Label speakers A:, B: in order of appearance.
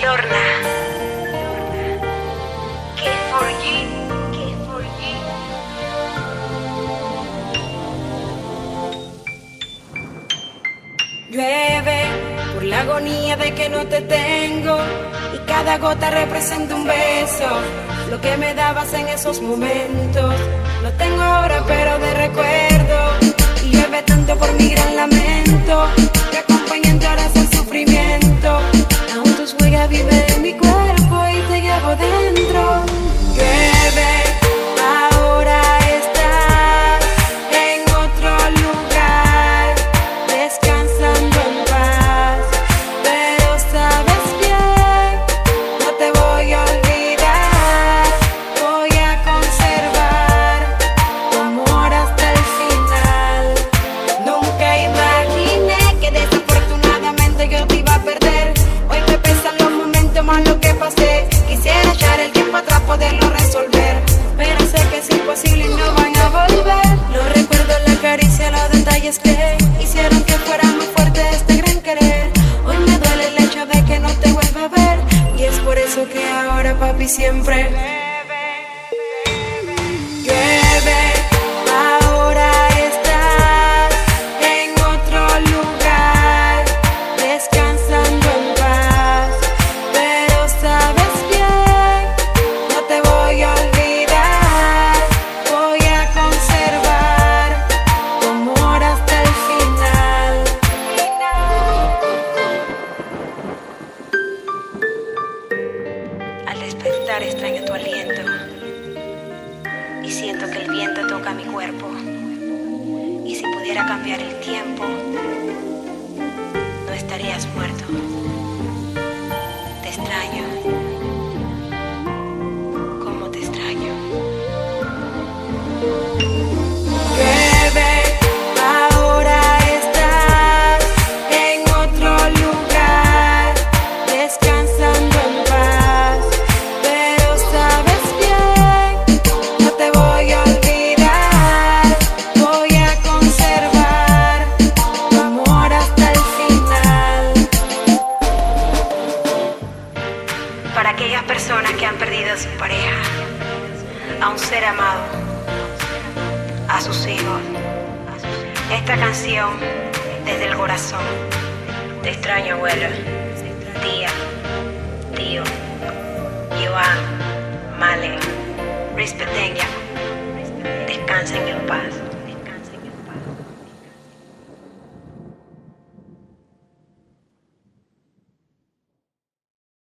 A: Lorna. K4G.
B: Llueve por la agonía de que no te tengo, y cada gota representa un beso, lo que me dabas en esos momentos. Lo tengo ahora pero de recuerdo, y llueve tanto por mi gran lamento, que acompañante ahora es el sufrimiento. Aún tus huellas viven en mi cuerpo y te llevo dentro. Llueve, ahora estás en otro lugar, descansando en paz, pero sabes bien, no te voy a olvidar. Voy a conservar tu amor hasta el final. Nunca imaginé que desafortunadamente yo te iba a perder. Hoy me pesan los momentos más lo que pasé. Quisiera echar el tiempo atrás, poderlo resolver, pero sé que es imposible y no van a volver. Los recuerdos, la caricia, los detalles que hicieron que fuera más fuerte este gran querer. Hoy me duele el hecho de que no te vuelva a ver, y es por eso que ahora, papi, siempre llueve. Ahora estás en otro lugar, descansando en paz, pero sabes bien, no te voy a olvidar. Voy a conservar tu amor hasta el final.
A: Al despertar extraño tu aliento y siento que el viento toca mi cuerpo. Y si pudiera cambiar el tiempo, no estarías muerto. Te extraño. ¿Cómo te extraño?
B: Llueve, ahora estás en otro lugar, descansando en paz, pero sabes bien, no te voy a olvidar. Voy a conservar tu amor hasta el final.
A: Para aquellas personas que han perdido a su pareja, a un ser amado, a sus hijos, esta canción desde el corazón. Te extraño, abuela, tía, tío, Joan, Male, Rispeteña. Descansen en paz.